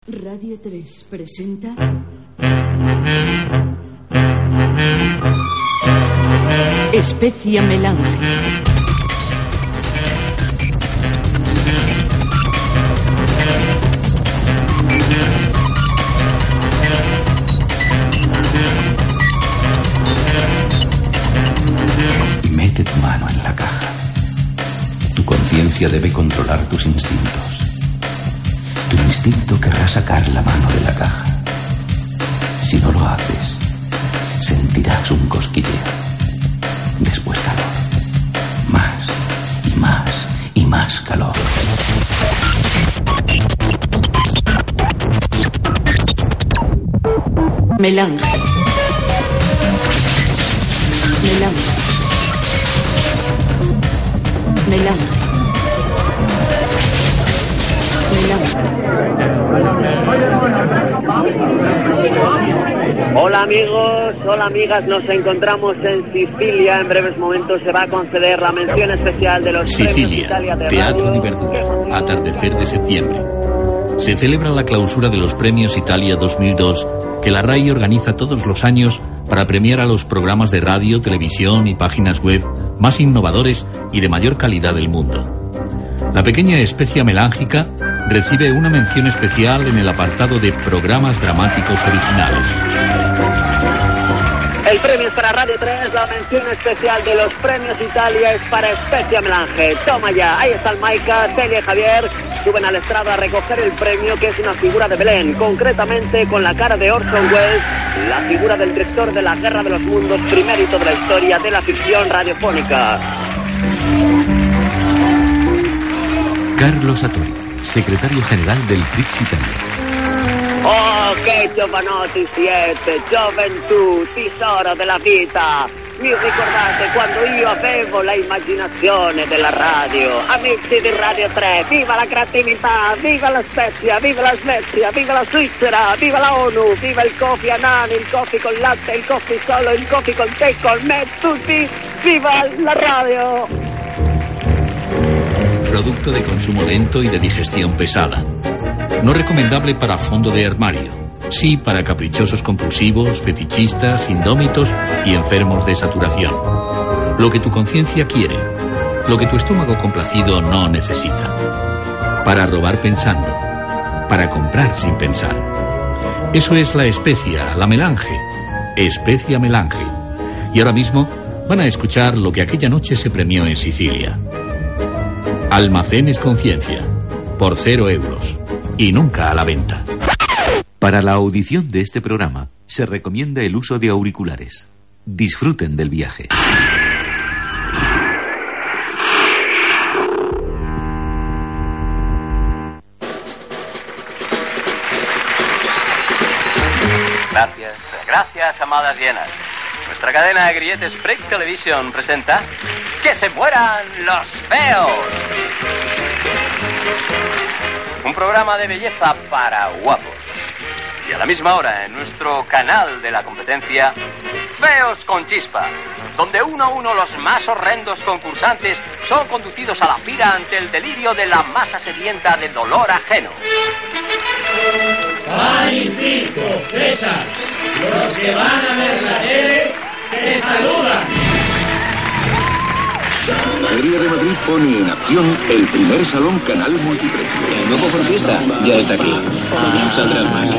Radio 3 presenta Especia Melange. Mete tu mano en la caja. Tu conciencia debe controlar tus instintos. Tu instinto querrá sacar la mano de la caja. Si no lo haces, sentirás un cosquilleo. Después calor. Más y más y más calor. Melange. Melange. Melange. Hola amigos, hola amigas, nos encontramos en Sicilia. En breves momentos se va a conceder la mención especial de los Sicilia, premios Italia de Teatro Radio. di Verdura, atardecer de septiembre. Se celebra la clausura de los premios Italia 2002 que la RAI organiza todos los años para premiar a los programas de radio, televisión y páginas web más innovadores y de mayor calidad del mundo. La pequeña Especia Melángica recibe una mención especial en el apartado de programas dramáticos originales. El premio es para Radio 3, la mención especial de los premios Italia es para Especia Melange. Toma ya, ahí está el Maika, Celia y Javier suben al estrado a recoger el premio, que es una figura de Belén, concretamente con la cara de Orson Welles, la figura del director de La Guerra de los Mundos, primer hito de la historia de la ficción radiofónica. Carlo Satori, secretario general del Prix Italia. Oh, che giovanotti siete, gioventù, tesoro della vita. Mi ricordate quando io avevo la immaginazione della radio? Amici di Radio 3, viva la creatività, viva la Spezia, viva la Svezia, viva la Svizzera, viva la ONU, viva il coffee Annan, il coffee con latte, il coffee solo, il coffee con te, con me, tutti, viva la radio. Producto de consumo lento y de digestión pesada. No recomendable para fondo de armario. Sí para caprichosos compulsivos, fetichistas, indómitos y enfermos de saturación. Lo que tu conciencia quiere. Lo que tu estómago complacido no necesita. Para robar pensando. Para comprar sin pensar. Eso es la especia, la melange. Especia Melange. Y ahora mismo van a escuchar lo que aquella noche se premió en Sicilia. Almacenes Conciencia, por 0 euros, y nunca a la venta. Para la audición de este programa, se recomienda el uso de auriculares. Disfruten del viaje. Gracias, amadas llenas. Nuestra cadena de grilletes Freak Television presenta ¡Que se mueran los feos! Un programa de belleza para guapos. Y a la misma hora, en nuestro canal de la competencia, Feos con Chispa, donde uno a uno los más horrendos concursantes son conducidos a la pira ante el delirio de la masa sedienta de dolor ajeno. ¡Magnífico, César! Los que van a ver la tele te saludan. Feria de Madrid pone en acción el primer salón canal multiprecio. El nuevo Forfiesta ya está aquí. Saldrán más.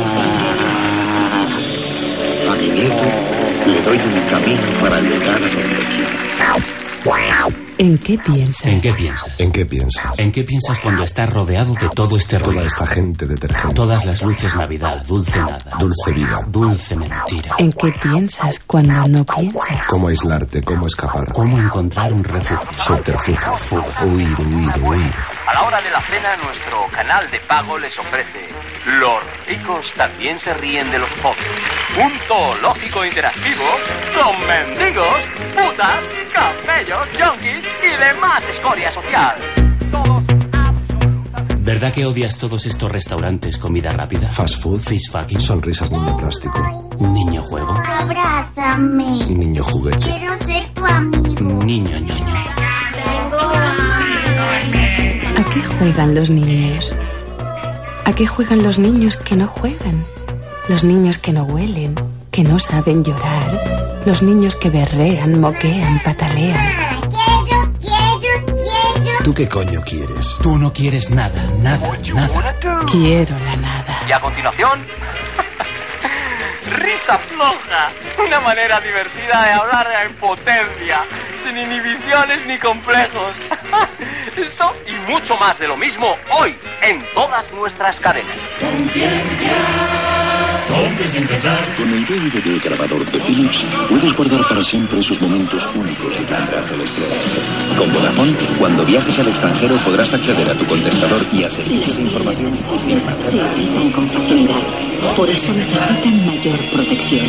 A mi nieto le doy un camino para llegar a donde quiera. ¿En qué piensas? ¿En qué piensas? ¿En qué piensa? ¿En qué piensas cuando estás rodeado de todo este ruido? Toda esta gente detergente. Todas las luces Navidad, dulce nada. Dulce vida. Dulce mentira. ¿En qué piensas cuando no piensas? ¿Cómo aislarte? ¿Cómo escapar? ¿Cómo encontrar un refugio? Subterfugio. Fuga. Huir. A la hora de la cena, nuestro canal de pago les ofrece Los ricos también se ríen de los pobres. Un zoológico interactivo con mendigos, putas, camellos, yonkis y demás escoria social. Todos absolutamente... ¿Verdad que odias todos estos restaurantes, comida rápida? Fast food. Fish fucking. Sonrisas niño plástico. Niño juego. Abrázame. Niño juguete. Quiero ser tu amigo. Niño ñoño. ¿A qué juegan los niños? ¿A qué juegan los niños que no juegan? Los niños que no huelen, que no saben llorar. Los niños que berrean, moquean, patalean. ¿Tú qué coño quieres? Tú no quieres nada, nada, nada. Quiero la nada. Y a continuación, risa floja. Una manera divertida de hablar en potencia, sin inhibiciones ni complejos. Esto y mucho más de lo mismo hoy en todas nuestras cadenas. Compre sin pensar. Con el DVD grabador de Philips puedes guardar para siempre esos momentos únicos y tendrás el estrés. Con Vodafone, cuando viajes al extranjero podrás acceder a tu contestador y a servicios de información. Sí, editan con facilidad. Por eso necesitan mayor protección.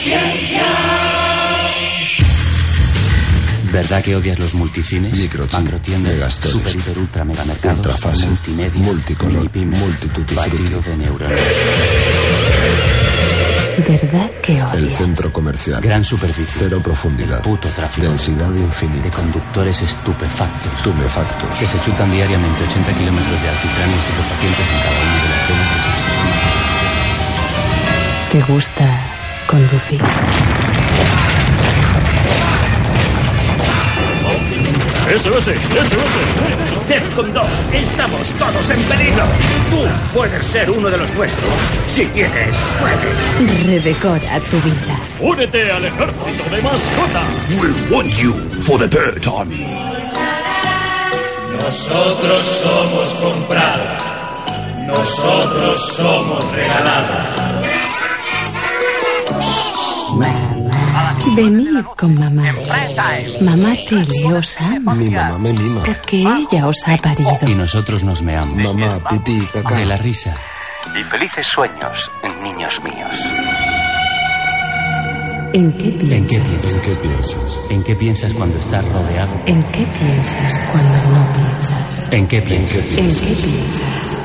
¿Verdad que odias los multicines? Microchip, Macrotiendas, megastores, super, hiper, ultra, mega mercados, ultrafase, multimedia, multicolor, minipymes, multitutti batido frutti. de neuronas. ¿Verdad que odias? El centro comercial. Gran superficie. Cero profundidad. Puto tráfico. Densidad infinita. De conductores estupefactos. Tumefactos. Que se chutan diariamente 80 kilómetros de alquitrán y estupefacientes en cada una de las zonas. ¿Te gusta conducir? SOS. Defcon 2, estamos todos en peligro. Tú puedes ser uno de los nuestros. Si quieres, puedes. Redecora tu vida. Únete al ejército de mascota. We want you for the Dirt Army. Nosotros somos comprados. Nosotros somos regalados. Venid con mamá. Mamá te le os ama. Mi mamá me mima. Porque ella os ha parido. Y nosotros nos meamos. Mamá, pipí, caca. De la risa. Y felices sueños, niños míos. ¿En qué piensas? ¿En qué piensas? ¿En qué piensas cuando estás rodeado? ¿En qué piensas cuando no piensas? ¿En qué piensas? ¿En qué piensas?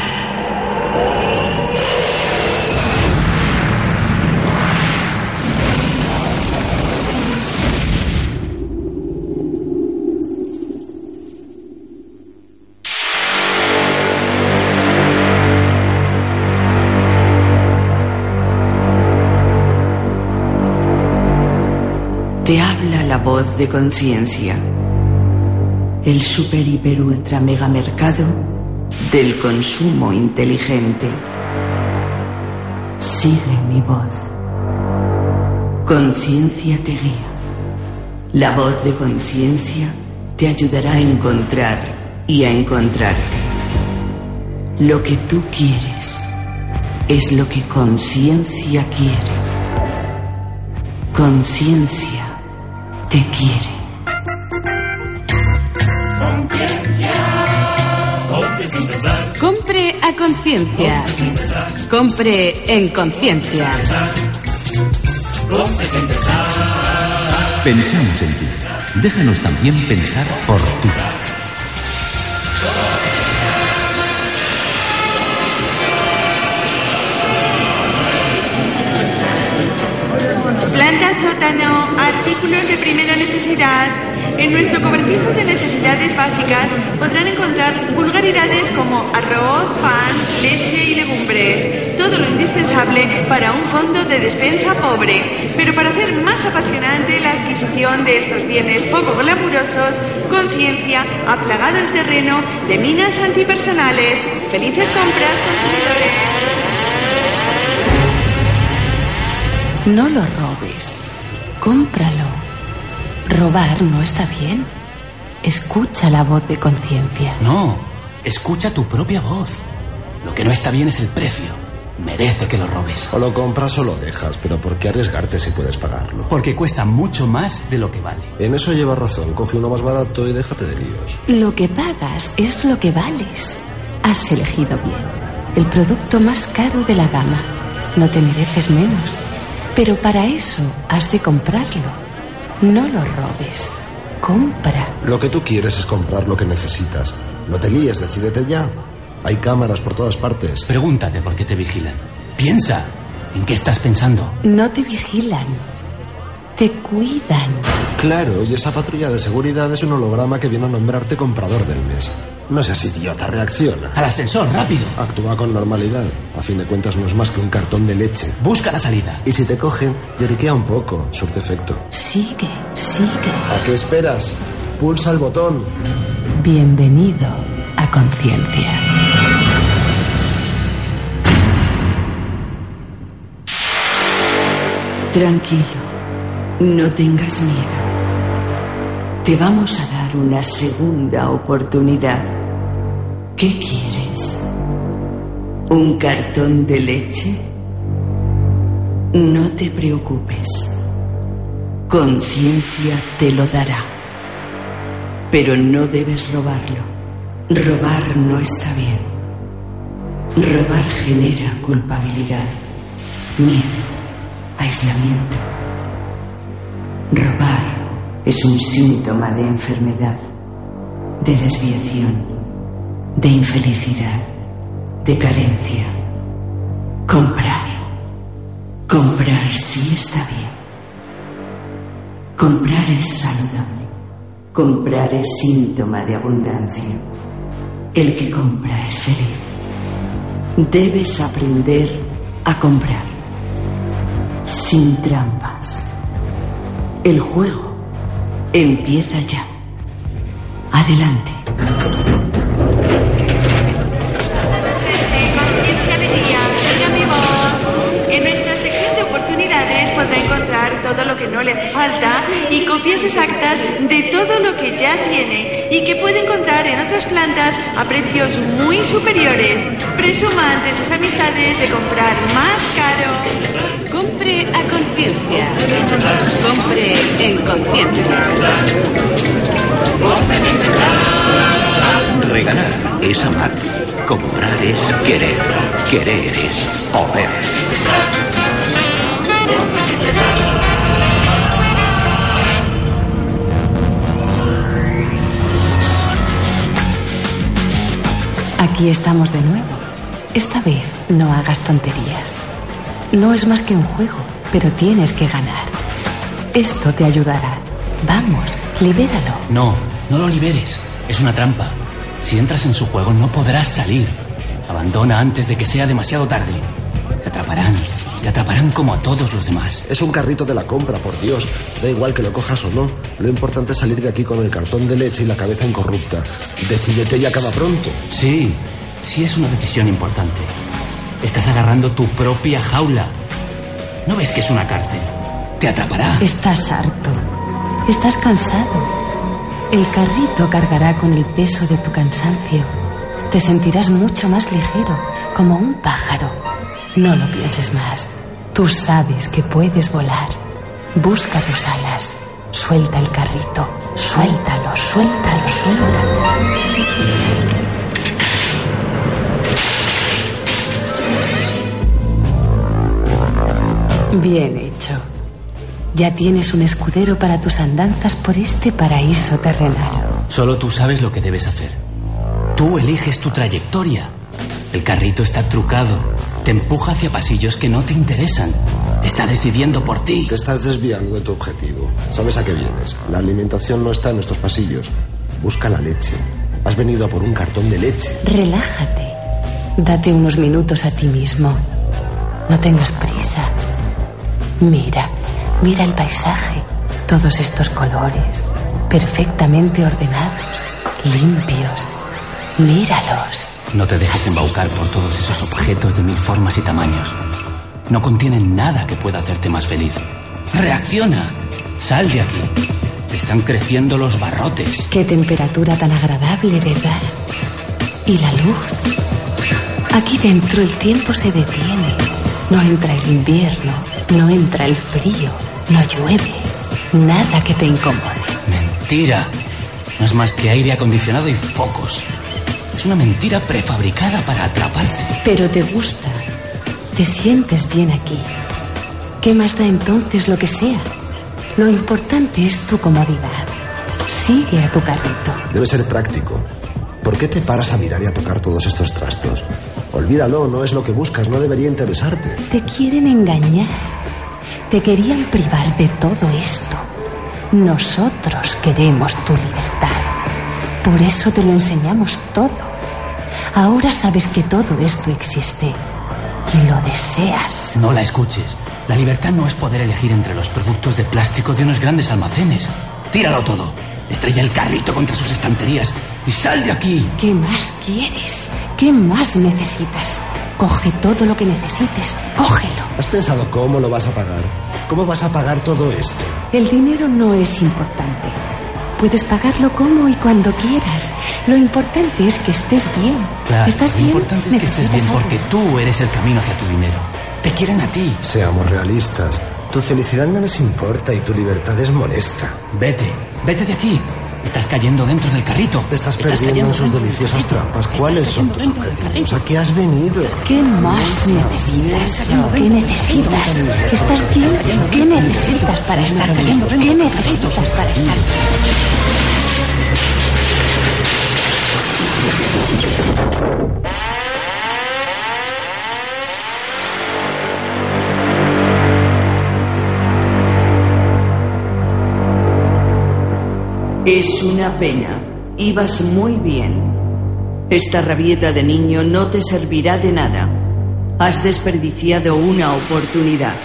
Te habla la voz de conciencia. El super, hiper, ultra, mega mercado del consumo inteligente. Sigue mi voz. Conciencia te guía. La voz de conciencia te ayudará a encontrar y a encontrarte. Lo que tú quieres es lo que conciencia quiere. Conciencia te quiere. Compre a conciencia. Compre en conciencia. Pensamos en ti. Déjanos también pensar por ti. Planta sótano, artículos de primera necesidad. En nuestro cobertizo de necesidades básicas podrán encontrar vulgaridades como arroz, pan, leche y legumbres. Todo lo indispensable para un fondo de despensa pobre. Pero para hacer más apasionante la adquisición de estos bienes poco glamurosos, Conciencia ha plagado el terreno de minas antipersonales. ¡Felices compras, consumidores! No lo robes. Cómpralo. Robar no está bien. Escucha la voz de conciencia. No, escucha tu propia voz. Lo que no está bien es el precio. Merece que lo robes. O lo compras o lo dejas, pero ¿por qué arriesgarte si puedes pagarlo? Porque cuesta mucho más de lo que vale. En eso llevas razón. Coge uno más barato y déjate de líos. Lo que pagas es lo que vales. Has elegido bien. El producto más caro de la gama. No te mereces menos. Pero para eso has de comprarlo. No lo robes. Compra. Lo que tú quieres es comprar lo que necesitas. No te líes, decídete ya. Hay cámaras por todas partes. Pregúntate por qué te vigilan. Piensa. ¿En qué estás pensando? No te vigilan. Te cuidan. Claro, y esa patrulla de seguridad es un holograma que viene a nombrarte comprador del mes. No seas idiota, reacciona. Al ascensor, rápido. Actúa con normalidad. A fin de cuentas no es más que un cartón de leche. Busca la salida. Y si te cogen, lloriquea un poco. Surte efecto. Sigue, sigue. ¿A qué esperas? Pulsa el botón. Bienvenido a Conciencia. Tranquilo. No tengas miedo. Te vamos a dar una segunda oportunidad. ¿Qué quieres? ¿Un cartón de leche? No te preocupes. Conciencia te lo dará. Pero no debes robarlo. Robar no está bien. Robar genera culpabilidad, miedo, aislamiento. Robar es un síntoma de enfermedad, de desviación, de infelicidad, de carencia. Comprar sí está bien. Comprar es saludable. Comprar es síntoma de abundancia. El que compra es feliz. Debes aprender a comprar sin trampas. El juego empieza ya. Adelante. Conciencia Alegría, soy mi voz. En nuestra sección de oportunidades podrá encontrar todo lo que no le hace falta y copias exactas de todo lo que ya tiene y que puede encontrar en otras plantas a precios muy superiores. Presuma ante sus amistades de comprar más caro. Compre a conciencia. Compre en conciencia. Regalar es amar. Comprar es querer. Querer es poder. Aquí estamos de nuevo. Esta vez no hagas tonterías. No es más que un juego, pero tienes que ganar. Esto te ayudará. Vamos, libéralo. No, no lo liberes. Es una trampa. Si entras en su juego no podrás salir. Abandona antes de que sea demasiado tarde. Te atraparán como a todos los demás. Es un carrito de la compra, por Dios. Da igual que lo cojas o no. Lo importante es salir de aquí con el cartón de leche y la cabeza incorrupta. Decídete y acaba pronto. Sí es una decisión importante. Estás agarrando tu propia jaula. ¿No ves que es una cárcel? Te atrapará. Estás harto. Estás cansado. El carrito cargará con el peso de tu cansancio. Te sentirás mucho más ligero, como un pájaro. No lo pienses más. Tú sabes que puedes volar. Busca tus alas. Suelta el carrito. Suéltalo, suéltalo, suéltalo. Bien hecho. Ya tienes un escudero para tus andanzas por este paraíso terrenal. Solo tú sabes lo que debes hacer. Tú eliges tu trayectoria. El carrito está trucado. Te empuja hacia pasillos que no te interesan. Está decidiendo por ti. Te estás desviando de tu objetivo. ¿Sabes a qué vienes? La alimentación no está en estos pasillos. Busca la leche. Has venido a por un cartón de leche. Relájate. Date unos minutos a ti mismo. No tengas prisa. Mira el paisaje. Todos estos colores, perfectamente ordenados, limpios. Míralos. No te dejes embaucar por todos esos objetos de mil formas y tamaños. No contienen nada que pueda hacerte más feliz. ¡Reacciona! ¡Sal de aquí! Te están creciendo los barrotes. Qué temperatura tan agradable, ¿verdad? Y la luz. Aquí dentro el tiempo se detiene. No entra el invierno, no entra el frío, no llueve. Nada que te incomode. Mentira. No es más que aire acondicionado y focos. Es una mentira prefabricada para atraparte. Pero te gusta. Te sientes bien aquí. ¿Qué más da entonces lo que sea? Lo importante es tu comodidad. Sigue a tu carrito. Debe ser práctico. ¿Por qué te paras a mirar y a tocar todos estos trastos? Olvídalo, no es lo que buscas, no debería interesarte. Te quieren engañar. Te querían privar de todo esto. Nosotros queremos tu libertad. Por eso te lo enseñamos todo. Ahora sabes que todo esto existe y lo deseas. No la escuches. La libertad no es poder elegir entre los productos de plástico de unos grandes almacenes. Tíralo todo. Estrella el carrito contra sus estanterías y sal de aquí. ¿Qué más quieres? ¿Qué más necesitas? Coge todo lo que necesites. Cógelo. ¿Has pensado cómo lo vas a pagar? ¿Cómo vas a pagar todo esto? El dinero no es importante. Puedes pagarlo como y cuando quieras. Lo importante es que estés bien. Claro, ¿Estás bien? Lo importante es que estés bien porque tú eres el camino hacia tu dinero. Te quieren a ti. Seamos realistas. Tu felicidad no les importa y tu libertad es molesta. Vete de aquí. Estás cayendo dentro del carrito. Te estás perdiendo en sus deliciosas trampas. ¿Cuáles son tus objetivos? ¿A qué has venido? ¿Qué más necesitas? ¿Qué necesitas? ¿Estás bien? ¿Qué necesitas para estar bien? ¿Qué necesitas para estar bien? Es una pena. Ibas muy bien. Esta rabieta de niño no te servirá de nada. Has desperdiciado una oportunidad.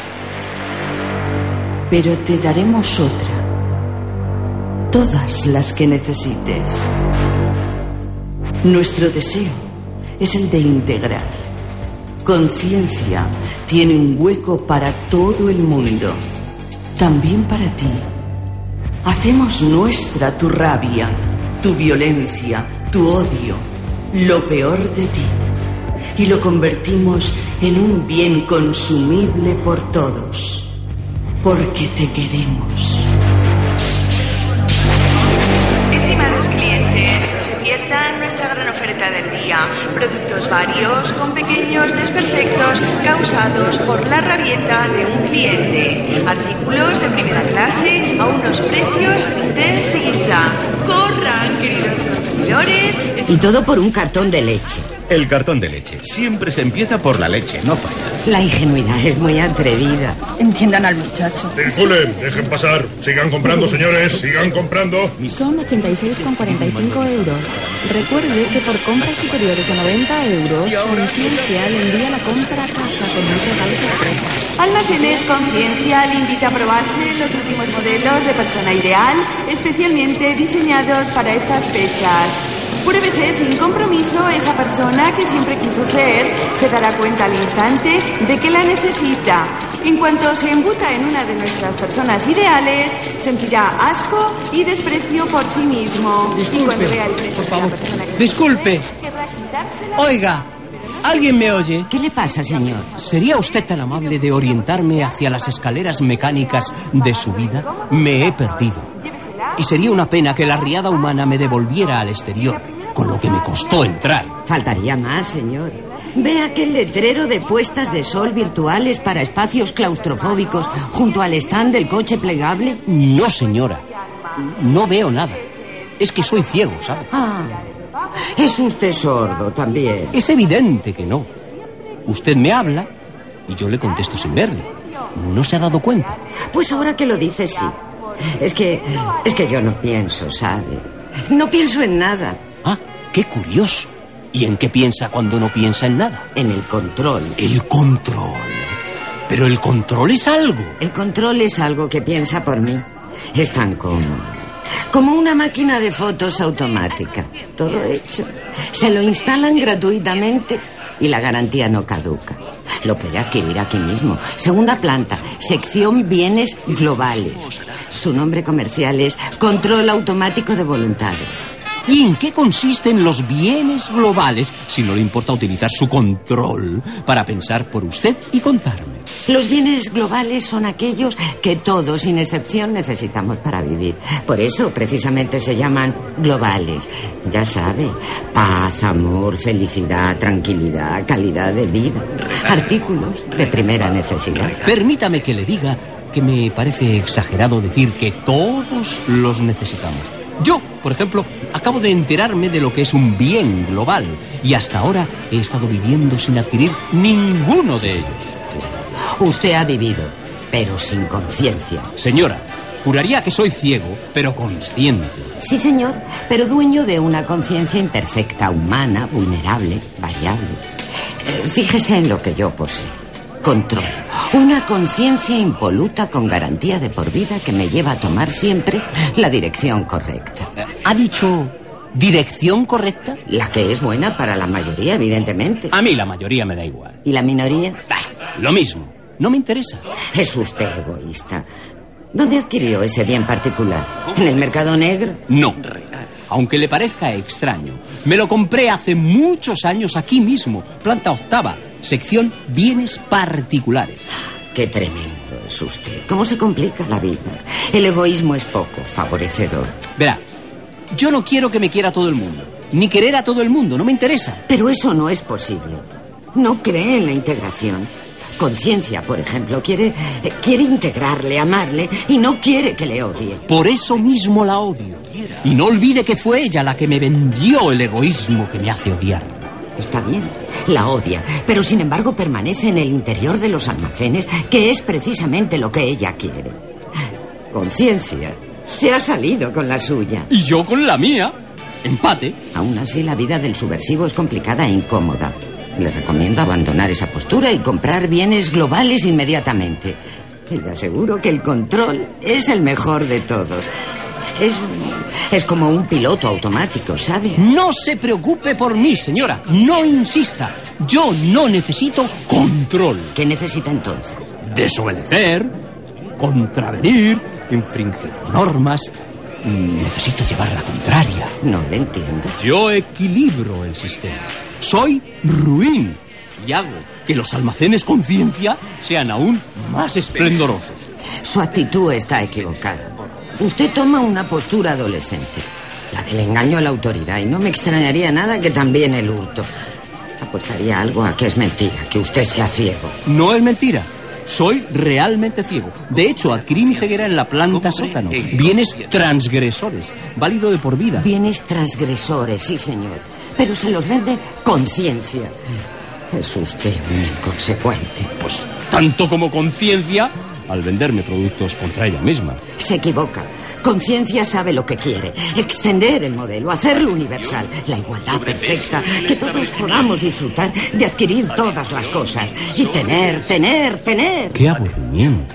Pero te daremos otra. Todas las que necesites. Nuestro deseo es el de integrar. Conciencia tiene un hueco para todo el mundo. También para ti. Hacemos nuestra tu rabia, tu violencia, tu odio, lo peor de ti, y lo convertimos en un bien consumible por todos, porque te queremos. Estimados clientes, no se pierdan nuestra gran oferta del día. Productos varios con pequeños desperfectos causados por la rabieta de un cliente. Artículos de primera clase a unos precios de risa. ¡Corran, queridos consumidores! Y todo por un cartón de leche. El cartón de leche. Siempre se empieza por la leche, no falla. La ingenuidad es muy atrevida. Entiendan al muchacho. Circulen, dejen pasar. Sigan comprando, señores, sigan comprando. Son 86,45 euros. Recuerde que por compras superiores a 90 euros, Conciencia le envía la compra a casa con un regalo sorpresa. Almacenes Conciencia le invita a probarse los últimos modelos de persona ideal, especialmente diseñados para estas fechas. Pruébese sin compromiso esa persona que siempre quiso ser, se dará cuenta al instante de que la necesita. En cuanto se embuta en una de nuestras personas ideales, sentirá asco y desprecio por sí mismo. Disculpe, y cuando vea el precio por de la favor. persona que Disculpe. desea, querrá quitársela. Oiga, ¿alguien me oye? ¿Qué le pasa, señor? ¿Sería usted tan amable de orientarme hacia las escaleras mecánicas de su vida? Me he perdido. Y sería una pena que la riada humana me devolviera al exterior, con lo que me costó entrar. Faltaría más, señor. Ve aquel letrero de puestas de sol virtuales para espacios claustrofóbicos junto al stand del coche plegable. No, señora. No veo nada. Es que soy ciego, ¿sabe? Ah, es usted sordo también. Es evidente que no. Usted me habla y yo le contesto sin verle. ¿No se ha dado cuenta? Pues ahora que lo dice, sí. Es que yo no pienso, ¿sabe? No pienso en nada. Ah, qué curioso. ¿Y en qué piensa cuando no piensa en nada? En el control. El control. Pero el control es algo. El control es algo que piensa por mí. Es tan cómodo. Como una máquina de fotos automática. Todo hecho. Se lo instalan gratuitamente y la garantía no caduca. Lo puede adquirir aquí mismo. Segunda planta, sección bienes globales. Su nombre comercial es Control Automático de Voluntades. ¿Y en qué consisten los bienes globales si no le importa utilizar su control para pensar por usted y contarme? Los bienes globales son aquellos que todos, sin excepción, necesitamos para vivir. Por eso, precisamente, se llaman globales. Ya sabe, paz, amor, felicidad, tranquilidad, calidad de vida. Artículos de primera necesidad. Permítame que le diga que me parece exagerado decir que todos los necesitamos. Yo, por ejemplo, acabo de enterarme de lo que es un bien global y hasta ahora he estado viviendo sin adquirir ninguno de ellos. Usted ha vivido, pero sin conciencia. Señora, juraría que soy ciego, pero consciente. Sí, señor, pero dueño de una conciencia imperfecta, humana, vulnerable, variable. Fíjese en lo que yo poseo. Control. Una conciencia impoluta con garantía de por vida que me lleva a tomar siempre la dirección correcta. ¿Ha dicho dirección correcta? La que es buena para la mayoría, evidentemente. A mí la mayoría me da igual. ¿Y la minoría? Lo mismo. No me interesa. Es usted egoísta. ¿Dónde adquirió ese bien particular? ¿En el mercado negro? No. Aunque le parezca extraño, me lo compré hace muchos años aquí mismo, planta octava, sección bienes particulares. Qué tremendo es usted. ¿Cómo se complica la vida? El egoísmo es poco favorecedor. Verá, yo no quiero que me quiera todo el mundo, ni querer a todo el mundo, no me interesa. Pero eso no es posible. No cree en la integración. Conciencia, por ejemplo, quiere integrarle, amarle y no quiere que le odie. Por eso mismo la odio. Y no olvide que fue ella la que me vendió el egoísmo que me hace odiar. Está bien, la odia, pero sin embargo permanece en el interior de los almacenes, que es precisamente lo que ella quiere. Conciencia se ha salido con la suya. Y yo con la mía. Empate. Aún así, la vida del subversivo es complicada e incómoda. Le recomiendo abandonar esa postura y comprar bienes globales inmediatamente. Y le aseguro que el control es el mejor de todos. Es como un piloto automático, ¿sabe? No se preocupe por mí, señora. No insista. Yo no necesito control. ¿Qué necesita entonces? Desobedecer, contravenir, infringir normas. Necesito llevar la contraria. No le entiendo. Yo equilibro el sistema. Soy ruin y hago que los almacenes conciencia sean aún más esplendorosos. Su actitud está equivocada. Usted toma una postura adolescente, la del engaño a la autoridad, y no me extrañaría nada que también el hurto. Apostaría algo a que es mentira, que usted sea ciego. No es mentira. Soy realmente ciego. De hecho, adquirí mi ceguera en la planta sótano. Bienes transgresores, válido de por vida. Bienes transgresores, sí, señor. Pero se los vende conciencia. Es usted un inconsecuente. Pues tanto como conciencia al venderme productos contra ella misma. Se equivoca. Conciencia sabe lo que quiere. Extender el modelo, hacerlo universal. La igualdad perfecta. Que todos podamos disfrutar de adquirir todas las cosas. Y tener. ¡Qué aburrimiento!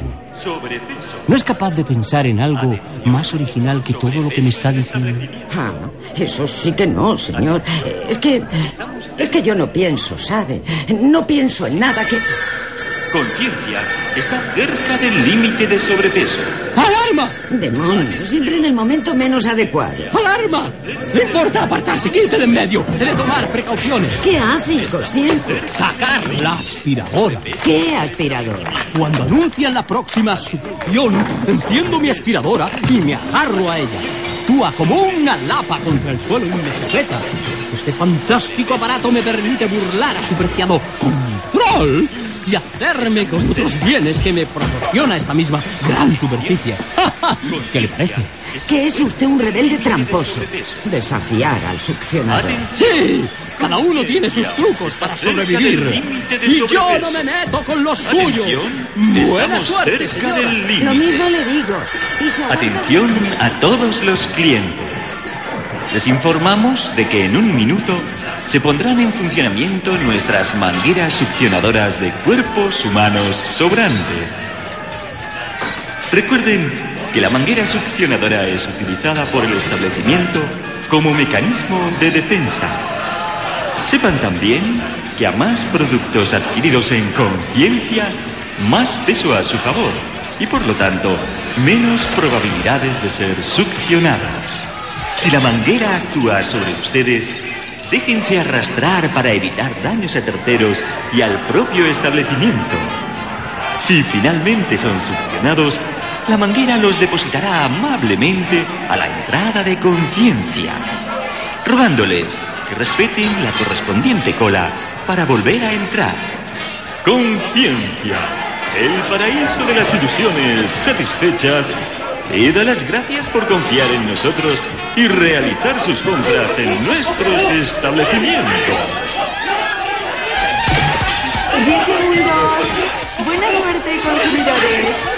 ¿No es capaz de pensar en algo más original que todo lo que me está diciendo? Ah, eso sí que no, señor. Es que yo no pienso, ¿sabe? No pienso en nada que... Conciencia está cerca del límite de sobrepeso. ¡Alarma! Demonios, siempre en el momento menos adecuado. ¡Alarma! No importa apartarse, quite de en medio. Debe tomar precauciones. ¿Qué hace, inconsciente? Sacar la aspiradora. ¿Qué aspiradora? Cuando anuncian la próxima succión, enciendo mi aspiradora y me agarro a ella. Actúa como una lapa contra el suelo y me sujeta. Este fantástico aparato me permite burlar a su preciado control y hacerme con otros bienes que me proporciona esta misma gran superficie. ¿Qué le parece? Que es usted un rebelde tramposo. Desafiar al succionador. ¡Sí! Cada uno tiene sus trucos para sobrevivir. Y yo no me meto con los suyos. Buena suerte, señora. Lo mismo le digo. Atención a todos los clientes. Les informamos de que en un minuto se pondrán en funcionamiento nuestras mangueras succionadoras de cuerpos humanos sobrantes. Recuerden que la manguera succionadora es utilizada por el establecimiento como mecanismo de defensa. Sepan también que a más productos adquiridos en conciencia, más peso a su favor y por lo tanto menos probabilidades de ser succionados. Si la manguera actúa sobre ustedes, déjense arrastrar para evitar daños a terceros y al propio establecimiento. Si finalmente son succionados, la manguera los depositará amablemente a la entrada de conciencia, rogándoles que respeten la correspondiente cola para volver a entrar. Conciencia, el paraíso de las ilusiones satisfechas, y da las gracias por confiar en nosotros y realizar sus compras en nuestros establecimientos. 10 segundos. Buena suerte, consumidores.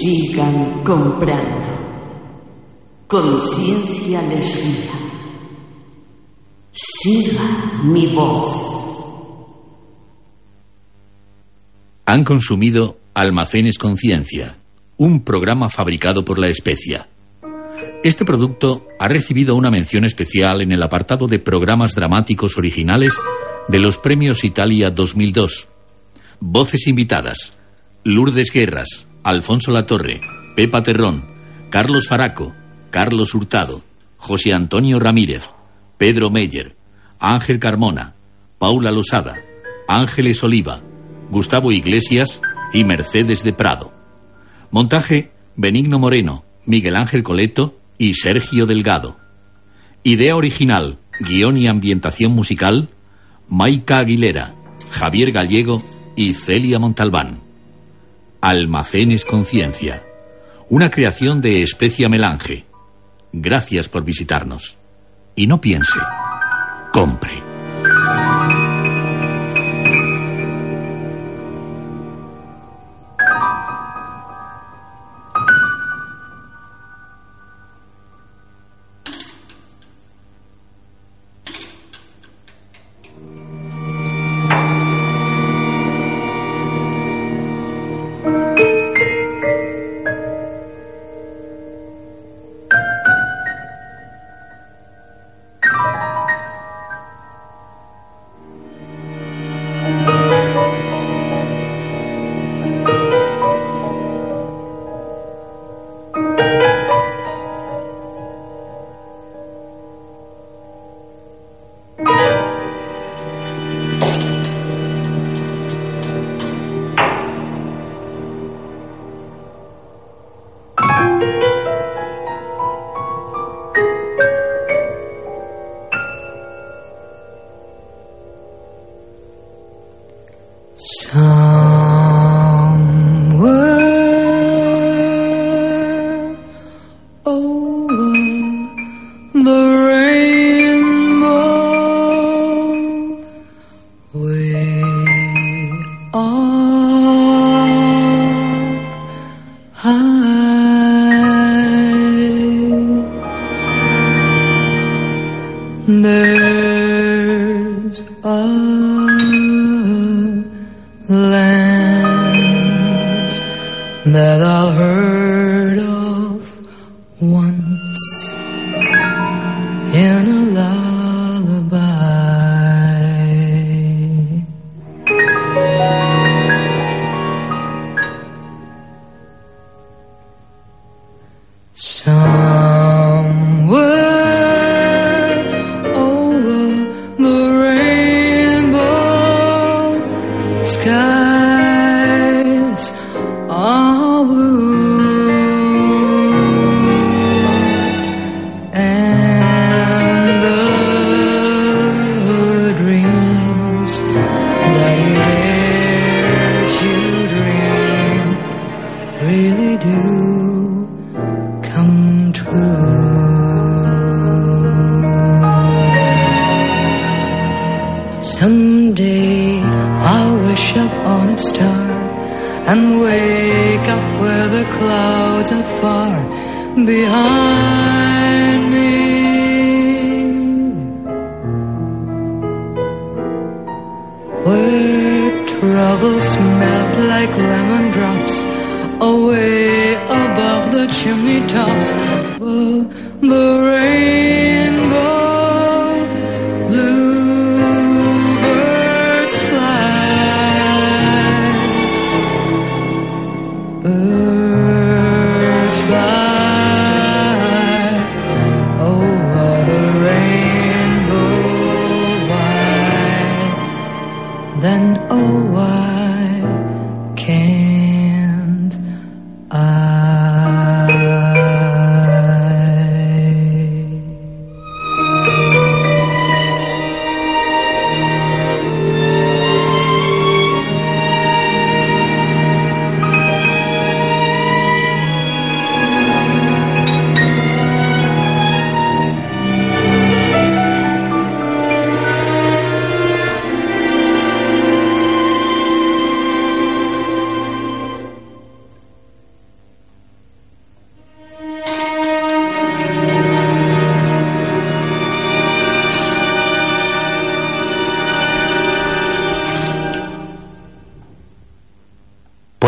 Sigan comprando. Conciencia les guía. Siga mi voz. Han consumido Almacenes Conciencia, un programa fabricado por La Especia. Este producto ha recibido una mención especial en el apartado de programas dramáticos originales de los Premios Italia 2002. Voces invitadas: Lourdes Guerras, Alfonso Latorre, Pepa Terrón, Carlos Faraco, Carlos Hurtado, José Antonio Ramírez, Pedro Meyer, Ángel Carmona, Paula Losada, Ángeles Oliva, Gustavo Iglesias y Mercedes de Prado. Montaje: Benigno Moreno, Miguel Ángel Coleto y Sergio Delgado. Idea original, guión y ambientación musical: Maika Aguilera, Javier Gallego y Celia Montalbán. Almacenes Conciencia, una creación de Especia Melange. Gracias por visitarnos. Y no piense, compre. There's a land that I heard of once in a lullaby. Someday I'll wish up on a star and wake up where the clouds are far behind me, where troubles melt like lemon drops away above the chimney tops. Oh, the rainbow bluebirds fly, birds fly over the rainbow. Why then, oh why can't I?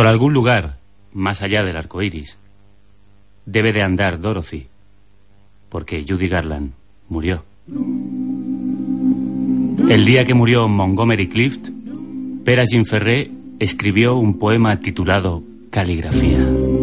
Por algún lugar, más allá del arco iris, debe de andar Dorothy, porque Judy Garland murió. El día que murió Montgomery Clift, Pere Gimferré escribió un poema titulado Caligrafía.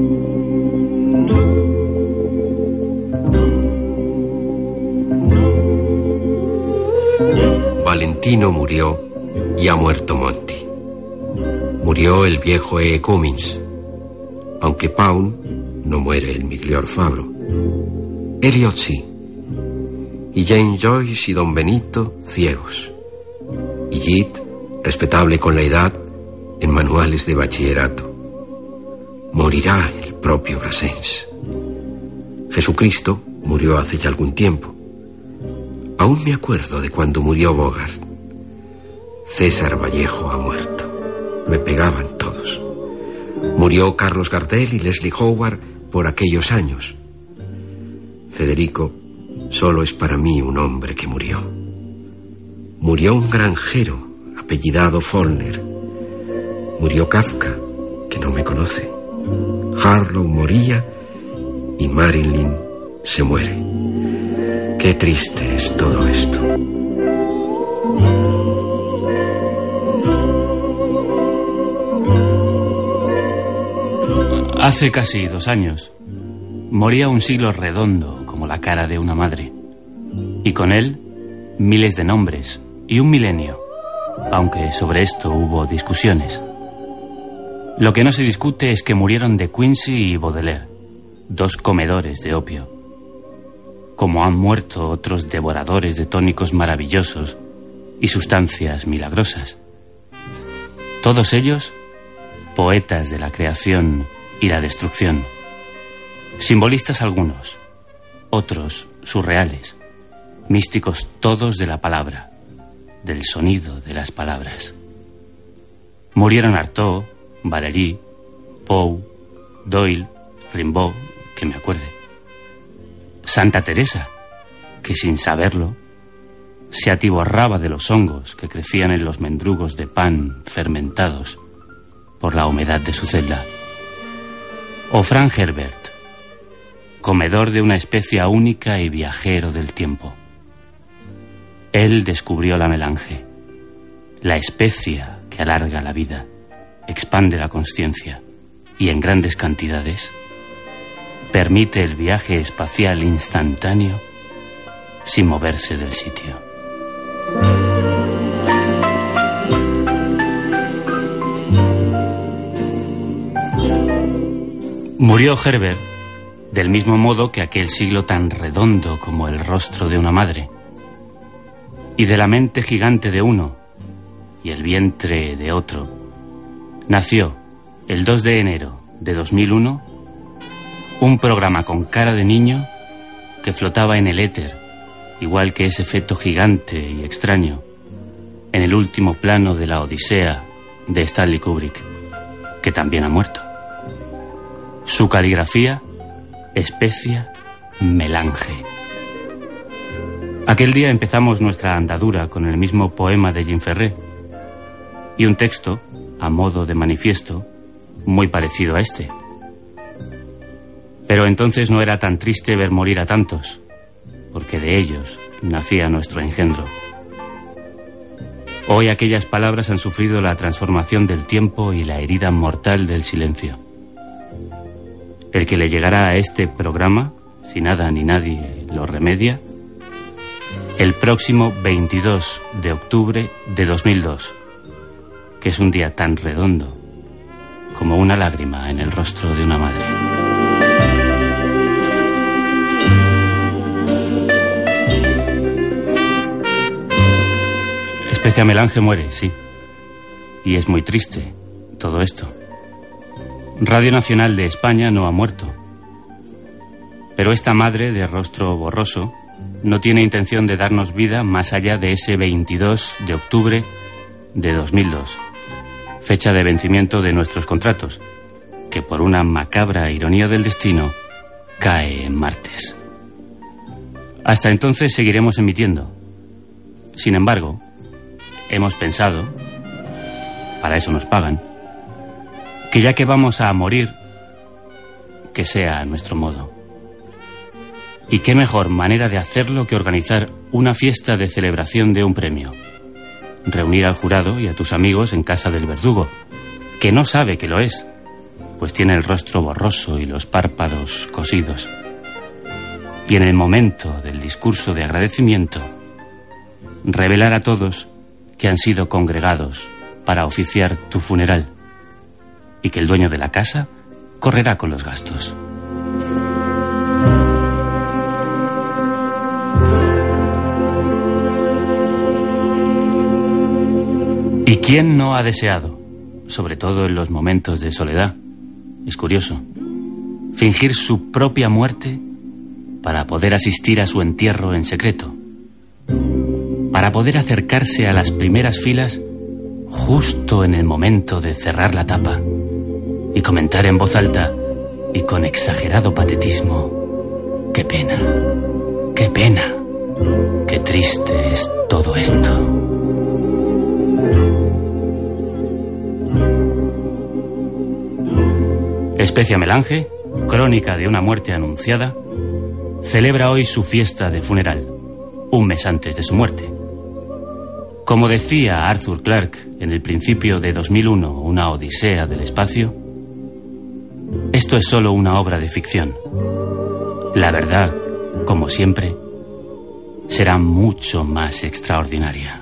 Valentino murió y ha muerto Monty. Murió el viejo E. Cummins, aunque Pound no muere el miglior Fabro. Eliot sí. Y James Joyce y Don Benito ciegos. Y Yeat, respetable con la edad, en manuales de bachillerato. Morirá el propio Brassens. Jesucristo murió hace ya algún tiempo. Aún me acuerdo de cuando murió Bogart. César Vallejo ha muerto. Me pegaban todos. Murió Carlos Gardel y Leslie Howard por aquellos años. Federico solo es para mí un hombre que murió. Murió un granjero apellidado Follner. Murió Kafka, que no me conoce. Harlow moría y Marilyn se muere. Qué triste es todo esto. Hace casi 2 años moría un siglo redondo como la cara de una madre, y con él miles de nombres y un milenio, aunque sobre esto hubo discusiones. Lo que no se discute es que murieron de Quincy y Baudelaire, 2 comedores de opio, como han muerto otros devoradores de tónicos maravillosos y sustancias milagrosas. Todos ellos poetas de la creación y la destrucción, simbolistas algunos, otros surreales, místicos todos de la palabra, del sonido de las palabras. Murieron Artaud, Valéry, Poe, Doyle, Rimbaud, que me acuerde. Santa Teresa, que sin saberlo se atiborraba de los hongos que crecían en los mendrugos de pan fermentados por la humedad de su celda. O Frank Herbert, comedor de una especia única y viajero del tiempo. Él descubrió la melange, la especia que alarga la vida, expande la consciencia y en grandes cantidades permite el viaje espacial instantáneo sin moverse del sitio. Murió Herbert del mismo modo que aquel siglo tan redondo como el rostro de una madre, y de la mente gigante de uno y el vientre de otro nació el 2 de enero de 2001 un programa con cara de niño que flotaba en el éter, igual que ese feto gigante y extraño en el último plano de la Odisea de Stanley Kubrick, que también ha muerto. Su caligrafía, especia, melange. Aquel día empezamos nuestra andadura con el mismo poema de Gimferré y un texto, a modo de manifiesto, muy parecido a este. Pero entonces no era tan triste ver morir a tantos, porque de ellos nacía nuestro engendro. Hoy aquellas palabras han sufrido la transformación del tiempo y la herida mortal del silencio. El que le llegará a este programa, si nada ni nadie lo remedia, el próximo 22 de octubre de 2002, que es un día tan redondo como una lágrima en el rostro de una madre. Especia Melange muere, sí. Y es muy triste todo esto. Radio Nacional de España no ha muerto. Pero esta madre de rostro borroso no tiene intención de darnos vida más allá de ese 22 de octubre de 2002, fecha de vencimiento de nuestros contratos, que por una macabra ironía del destino cae en martes. Hasta entonces seguiremos emitiendo. Sin embargo, hemos pensado, para eso nos pagan, que ya que vamos a morir, que sea a nuestro modo. Y qué mejor manera de hacerlo que organizar una fiesta de celebración de un premio. Reunir al jurado y a tus amigos en casa del verdugo, que no sabe que lo es, pues tiene el rostro borroso y los párpados cosidos. Y en el momento del discurso de agradecimiento, revelar a todos que han sido congregados para oficiar tu funeral y que el dueño de la casa correrá con los gastos. ¿Y quién no ha deseado, sobre todo en los momentos de soledad, es curioso, fingir su propia muerte para poder asistir a su entierro en secreto? Para poder acercarse a las primeras filas justo en el momento de cerrar la tapa y comentar en voz alta y con exagerado patetismo: qué pena, qué triste es todo esto. Especia Melange, crónica de una muerte anunciada, celebra hoy su fiesta de funeral, un mes antes de su muerte. Como decía Arthur Clarke en el principio de 2001, una odisea del espacio, esto es solo una obra de ficción. La verdad, como siempre, será mucho más extraordinaria.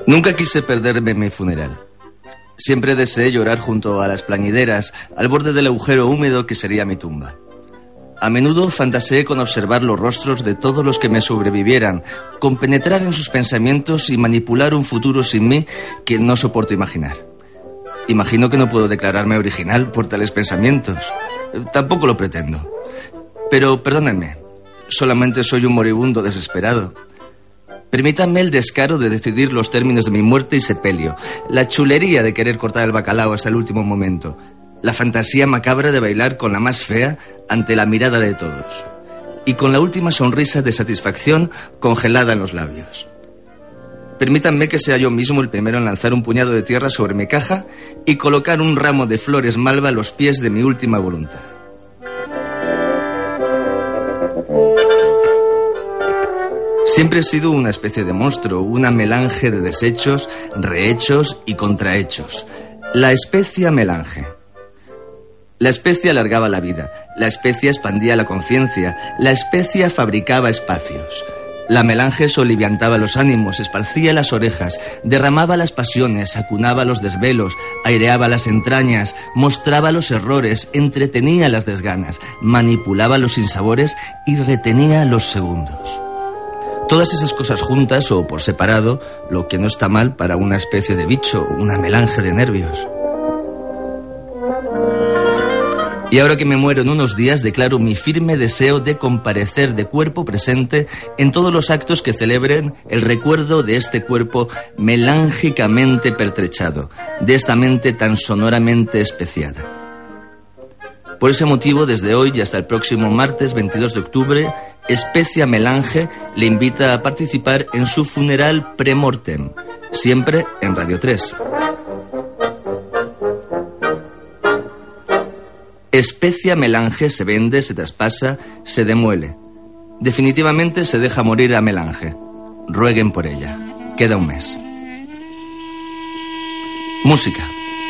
Nunca quise perderme mi funeral. Siempre deseé llorar junto a las plañideras, al borde del agujero húmedo que sería mi tumba. A menudo fantaseé con observar los rostros de todos los que me sobrevivieran, con penetrar en sus pensamientos y manipular un futuro sin mí que no soporto imaginar. Imagino que no puedo declararme original por tales pensamientos. Tampoco lo pretendo. Pero perdónenme, solamente soy un moribundo desesperado. Permítanme el descaro de decidir los términos de mi muerte y sepelio, la chulería de querer cortar el bacalao hasta el último momento, la fantasía macabra de bailar con la más fea ante la mirada de todos, y con la última sonrisa de satisfacción congelada en los labios. Permítanme que sea yo mismo el primero en lanzar un puñado de tierra sobre mi caja y colocar un ramo de flores malva a los pies de mi última voluntad. Siempre he sido una especie de monstruo, una melange de desechos, rehechos y contrahechos. La especia melange. La especia alargaba la vida, la especia expandía la conciencia, la especia fabricaba espacios. La melange soliviantaba los ánimos, esparcía las orejas, derramaba las pasiones, acunaba los desvelos, aireaba las entrañas, mostraba los errores, entretenía las desganas, manipulaba los sinsabores y retenía los segundos. Todas esas cosas juntas o por separado, lo que no está mal para una especie de bicho, una melange de nervios. Y ahora que me muero en unos días, declaro mi firme deseo de comparecer de cuerpo presente en todos los actos que celebren el recuerdo de este cuerpo melángicamente pertrechado, de esta mente tan sonoramente especiada. Por ese motivo, desde hoy y hasta el próximo martes 22 de octubre, Especia Melange le invita a participar en su funeral pre-mortem, siempre en Radio 3. Especia Melange se vende, se traspasa, se demuele. Definitivamente se deja morir a Melange. Rueguen por ella. Queda un mes. Música.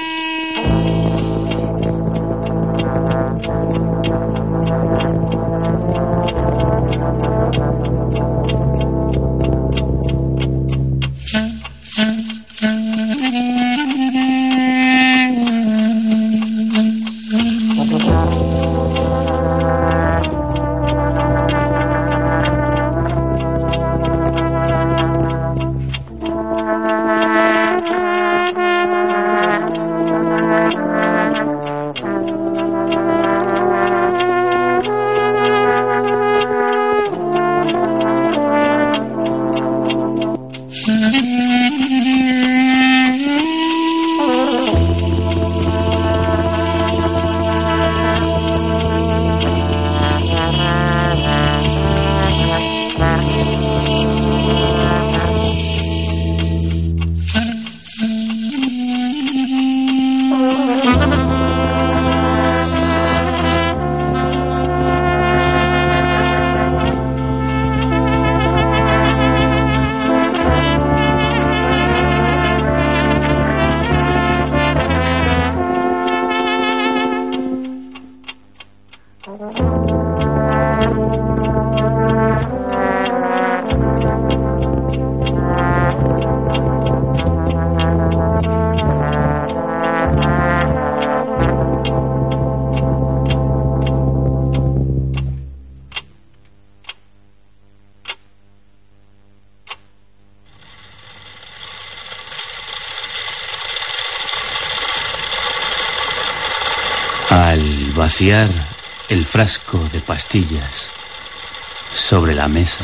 Al vaciar el frasco de pastillas sobre la mesa,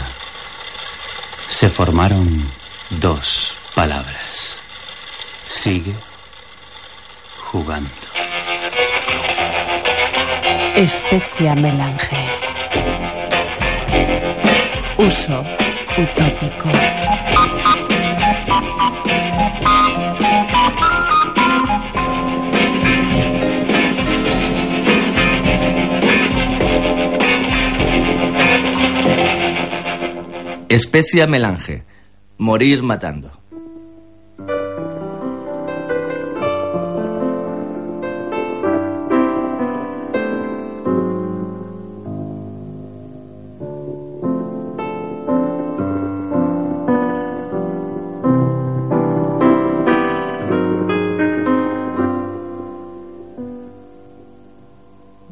se formaron dos palabras. Sigue jugando. Especia Melange. Uso utópico. Especia Melange. Morir matando.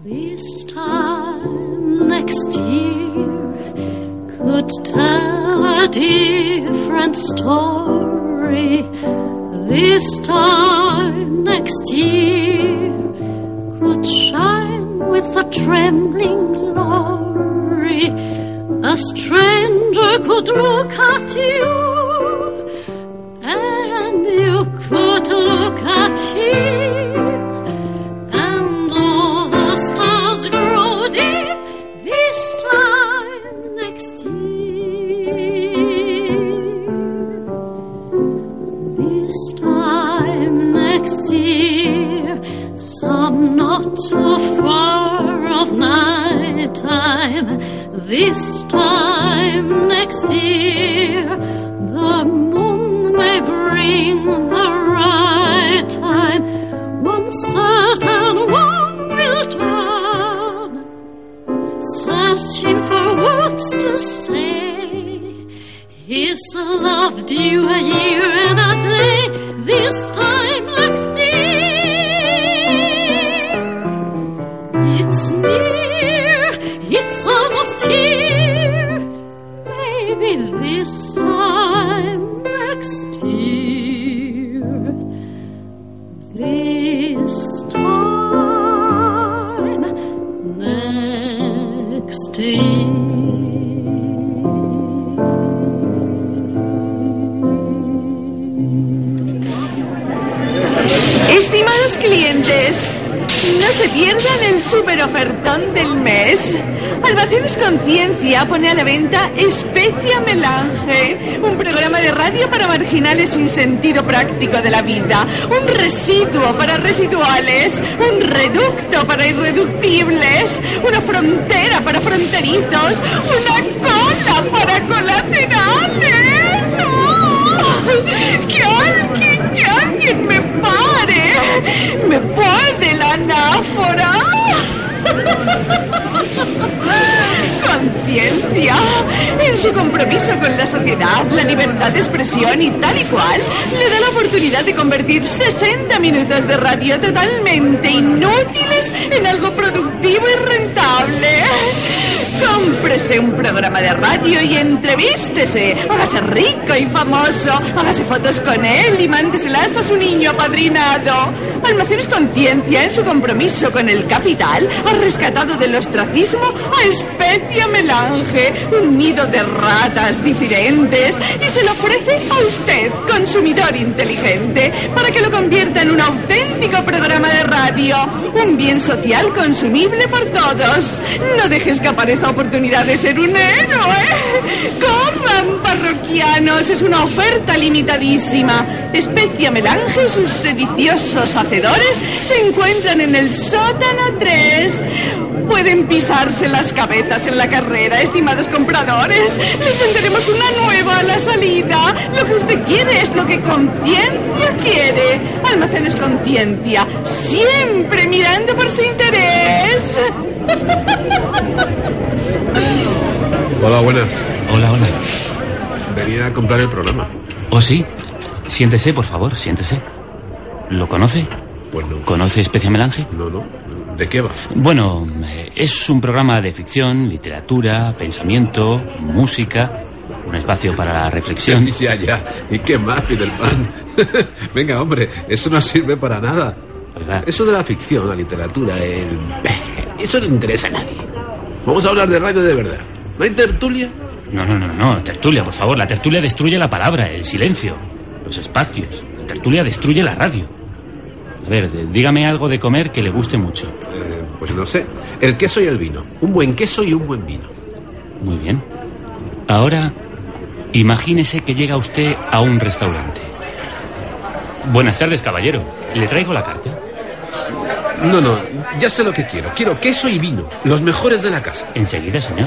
This time next year could tell a different story. This time next year could shine with a trembling glory. A stranger could look at you, and you could look at him, and all the stars grow dim. This time next year, this time next year, some not too far of night time. This time next year, the moon may bring the right time. One certain one will turn, searching for words to say. He's loved you a year and a day. This time next year, it's near, it's almost here. Maybe this time next year, this time next year. Estimados clientes, no se pierdan el super ofertón del mes. Almacenes Conciencia pone a la venta Especia Melange, un programa de radio para marginales sin sentido práctico de la vida, un residuo para residuales, un reducto para irreductibles, una frontera para fronteritos, una cola para colaterales. ¡Oh! ¡Que alguien me pare! ¡Me puede la anáfora! Conciencia, en su compromiso con la sociedad, la libertad de expresión y tal y cual, le da la oportunidad de convertir 60 minutos de radio totalmente inútiles en algo productivo y rentable. Cómprese un programa de radio y entrevístese. Hágase rico y famoso. Hágase fotos con él y mándeselas a su niño apadrinado. Almacenes Conciencia, en su compromiso con el capital, ha rescatado del ostracismo a Especia Melange, un nido de ratas disidentes, y se lo ofrece a usted, consumidor inteligente, para que lo convierta en un auténtico programa de radio, un bien social consumible por todos. No deje escapar esta oportunidad de ser un héroe. Coman, parroquianos, es una oferta limitadísima. Especia Melange y sus sediciosos hacedores se encuentran en el sótano 3. Pueden pisarse las cabezas en la carrera, estimados compradores. Les venderemos una nueva a la salida. Lo que usted quiere es lo que Conciencia quiere. Almacenes Conciencia, siempre mirando por su interés. Hola, buenas. Hola, hola. Venía a comprar el programa. ¿Oh, sí? Siéntese, por favor, siéntese. ¿Lo conoce? Pues no. ¿Conoce Especia Melange? No. ¿De qué va? Bueno, es un programa de ficción, literatura, pensamiento, música, un espacio para la reflexión. Ya. ¿Y qué más, Peter Pan? Venga, hombre, eso no sirve para nada. ¿Verdad? Eso de la ficción, la literatura, eso no interesa a nadie. Vamos a hablar de radio de verdad. ¿No hay tertulia? No, tertulia, por favor. La tertulia destruye la palabra, el silencio, los espacios. La tertulia destruye la radio. A ver, dígame algo de comer que le guste mucho. Pues no sé. El queso y el vino. Un buen queso y un buen vino. Muy bien. Ahora, imagínese que llega usted a un restaurante. Buenas tardes, caballero. ¿Le traigo la carta? No, ya sé lo que quiero. Quiero queso y vino, los mejores de la casa. Enseguida, señor.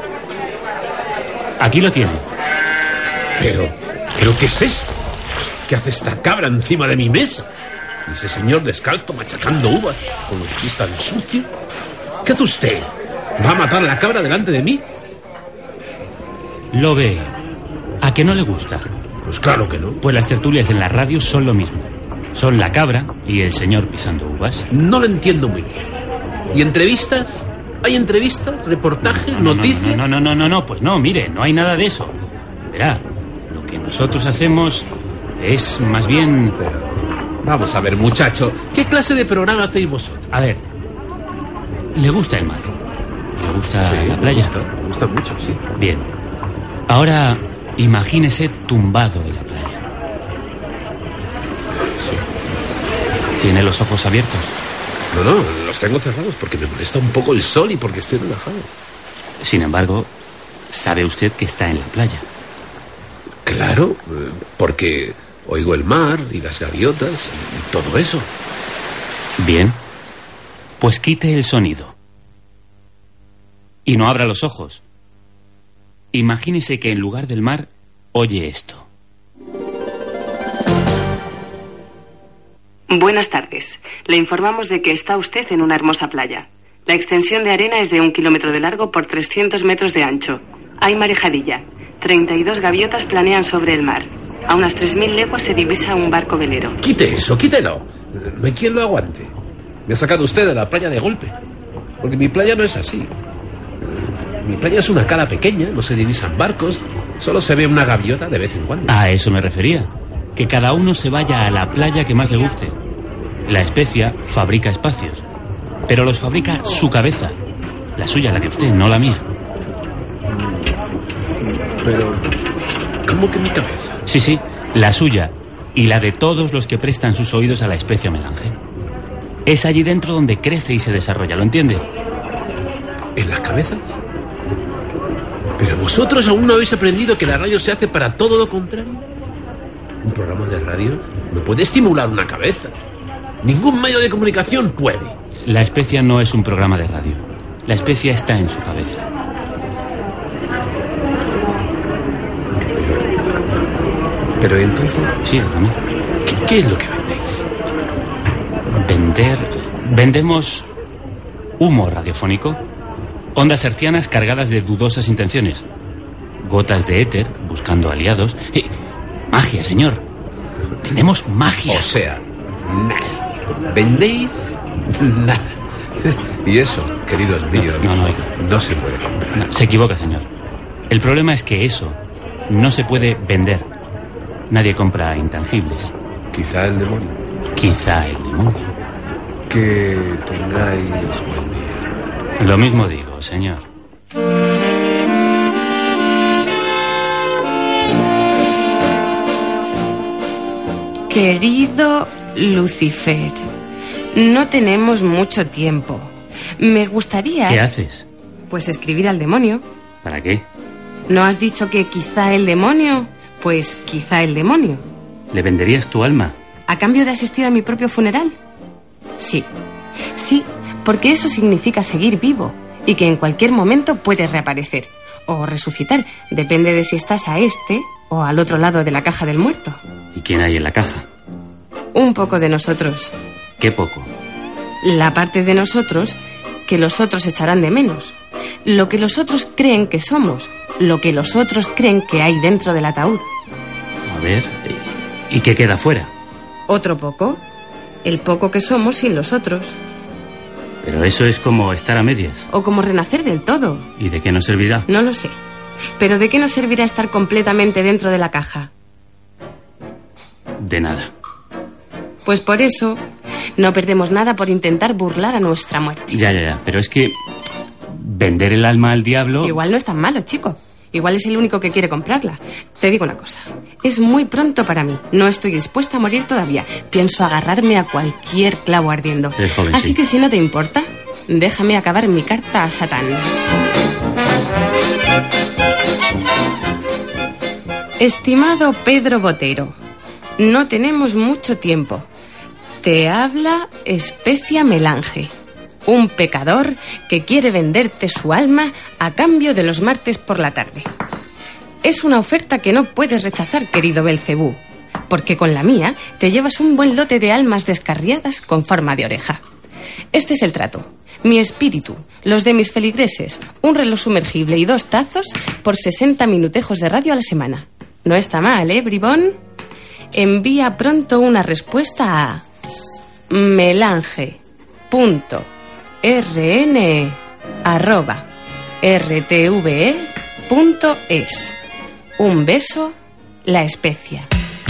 Aquí lo tiene. ¿Pero qué es esto? ¿Qué hace esta cabra encima de mi mesa? ¿Y ese señor descalzo machacando uvas con los pies tan sucios? ¿Qué hace usted? ¿Va a matar a la cabra delante de mí? Lo ve. ¿A que no le gusta? Pues claro que no. Pues las tertulias en la radio son lo mismo. Son la cabra y el señor pisando uvas. No lo entiendo muy bien. ¿Y entrevistas? ¿Hay entrevistas? ¿Reportajes? ¿Noticias? No, pues no, mire, no hay nada de eso. Verá, lo que nosotros hacemos es más bien... Pero, vamos a ver, muchacho, ¿qué clase de programa hacéis vosotros? A ver, ¿le gusta el mar? ¿Le gusta la playa? Me gusta mucho, sí. Bien. Ahora, imagínese tumbado en la playa. Sí. ¿Tiene los ojos abiertos? No, los tengo cerrados porque me molesta un poco el sol y porque estoy relajado. Sin embargo, sabe usted que está en la playa. Claro, porque oigo el mar y las gaviotas y todo eso. Bien, pues quite el sonido. Y no abra los ojos. Imagínese que en lugar del mar, oye esto. Buenas tardes. Le informamos de que está usted en una hermosa playa. La extensión de arena es de 1 kilómetro de largo por 300 metros de ancho. Hay marejadilla. 32 gaviotas planean sobre el mar. A unas 3.000 leguas se divisa un barco velero. Quite eso, quítelo. No hay quien lo aguante. Me ha sacado usted de la playa de golpe. Porque mi playa no es así. Mi playa es una cala pequeña, no se divisan barcos, solo se ve una gaviota de vez en cuando. A eso me refería. Que cada uno se vaya a la playa que más le guste. La especia fabrica espacios, pero los fabrica su cabeza. La suya, la de usted, no la mía. Pero, ¿cómo que mi cabeza? Sí, la suya y la de todos los que prestan sus oídos a la especia melange. Es allí dentro donde crece y se desarrolla, ¿lo entiende? ¿En las cabezas? Pero vosotros aún no habéis aprendido que la radio se hace para todo lo contrario. Un programa de radio no puede estimular una cabeza. Ningún medio de comunicación puede. La especia no es un programa de radio. La especia está en su cabeza. Pero entonces... Sí, dígame. ¿Qué es lo que vendéis? Vendemos humo radiofónico, ondas hercianas cargadas de dudosas intenciones, gotas de éter buscando aliados. Magia, señor. Vendemos magia. O sea, nada. ¿Vendéis? Nada. Y eso, queridos míos, no se puede comprar. No, se equivoca, señor. El problema es que eso no se puede vender. Nadie compra intangibles. Quizá el demonio. Quizá el demonio. Que tengáis buen día. Lo mismo digo, señor. Querido Lucifer, no tenemos mucho tiempo. Me gustaría... ¿Qué haces? Pues escribir al demonio. ¿Para qué? ¿No has dicho que quizá el demonio? Pues quizá el demonio. ¿Le venderías tu alma? ¿A cambio de asistir a mi propio funeral? Sí, porque eso significa seguir vivo y que en cualquier momento puedes reaparecer o resucitar, depende de si estás a este o al otro lado de la caja del muerto. ¿Y quién hay en la caja? Un poco de nosotros. ¿Qué poco? La parte de nosotros que los otros echarán de menos. Lo que los otros creen que somos. Lo que los otros creen que hay dentro del ataúd. A ver, ¿y qué queda fuera? Otro poco. El poco que somos sin los otros. Pero eso es como estar a medias. O como renacer del todo. ¿Y de qué nos servirá? No lo sé. Pero ¿de qué nos servirá estar completamente dentro de la caja? De nada. Pues por eso no perdemos nada por intentar burlar a nuestra muerte. Ya. Pero es que vender el alma al diablo... Igual no es tan malo, chico. Igual es el único que quiere comprarla. Te digo una cosa. Es muy pronto para mí. No estoy dispuesta a morir todavía. Pienso agarrarme a cualquier clavo ardiendo. Eres joven, Así que si no te importa, déjame acabar mi carta a Satán. Estimado Pedro Botero, no tenemos mucho tiempo. Te habla Especia Melange, un pecador que quiere venderte su alma a cambio de los martes por la tarde. Es una oferta que no puedes rechazar, querido Belcebú, porque con la mía te llevas un buen lote de almas descarriadas con forma de oreja. Este es el trato. Mi espíritu, los de mis feligreses, un reloj sumergible y 2 tazos por 60 minutejos de radio a la semana. No está mal, ¿eh, bribón? Envía pronto una respuesta a melange.com rne@rtve.es. Un beso, La Especia.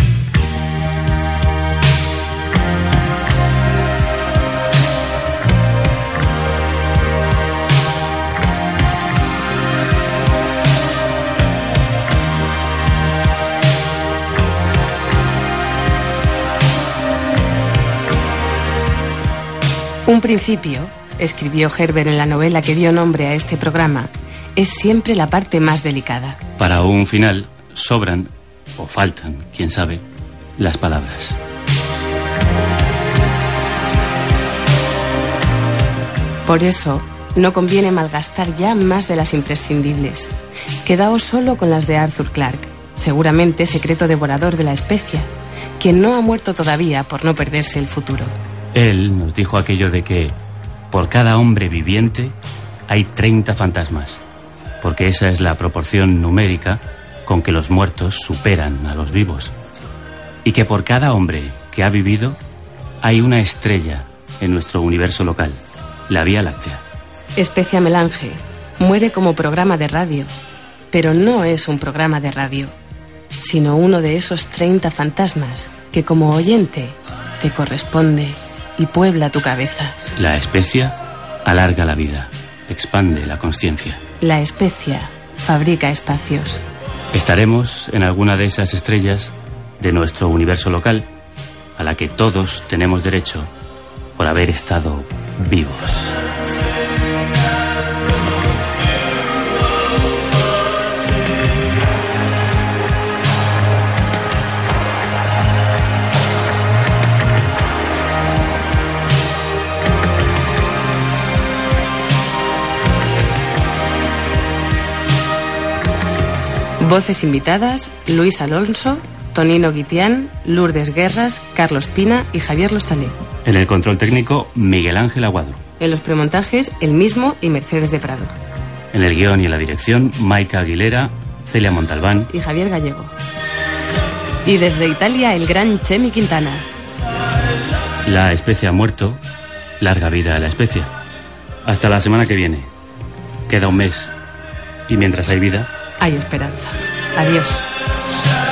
Un principio, escribió Herbert en la novela que dio nombre a este programa, es siempre la parte más delicada. Para un final sobran, o faltan, quién sabe, las palabras. Por eso, no conviene malgastar ya más de las imprescindibles. Quedaos solo con las de Arthur Clarke, seguramente secreto devorador de la especia, quien no ha muerto todavía por no perderse el futuro. Él nos dijo aquello de que por cada hombre viviente hay 30 fantasmas, porque esa es la proporción numérica con que los muertos superan a los vivos. Y que por cada hombre que ha vivido hay una estrella en nuestro universo local, la Vía Láctea. Especia Melange muere como programa de radio, pero no es un programa de radio, sino uno de esos 30 fantasmas que como oyente te corresponde y puebla tu cabeza. La especia alarga la vida, expande la consciencia. La especia fabrica espacios. Estaremos en alguna de esas estrellas de nuestro universo local, a la que todos tenemos derecho por haber estado vivos. Voces invitadas: Luis Alonso, Tonino Guitián, Lourdes Guerras, Carlos Pina y Javier Lostalé. En el control técnico, Miguel Ángel Aguado. En los premontajes, el mismo y Mercedes de Prado. En el guión y en la dirección, Maika Aguilera, Celia Montalbán y Javier Gallego. Y desde Italia, el gran Chemi Quintana. La especia ha muerto, larga vida a la especia. Hasta la semana que viene. Queda un mes. Y mientras hay vida, hay esperanza. Adiós.